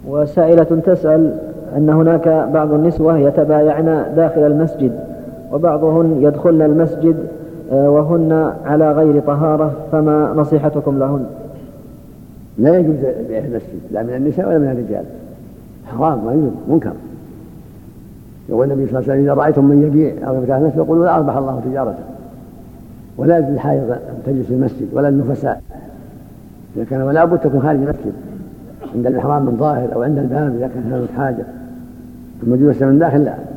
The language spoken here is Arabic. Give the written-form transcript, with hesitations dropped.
وسائلة تسأل أن هناك بعض النسوة يتبايعن داخل المسجد، وبعضهن يدخلن المسجد وهن على غير طهارة، فما نصيحتكم لهن؟ لا يجوز بيع المسجد، لا من النساء ولا من الرجال، حرام ما يجوز، منكر. يقول النبي صلى الله عليه وسلم: إذا رأيتم من يبيع أو يفتح المسجد فقولوا: لا أربح الله تجارته. ولا يجوز للحائض أن تجلس في المسجد ولا النفساء، إذا كان ولا بد تكون خارج المسجد عند الإحرام من ظاهر أو عند الباب إذا كان هناك حاجة. ثم جلس من داخل لا.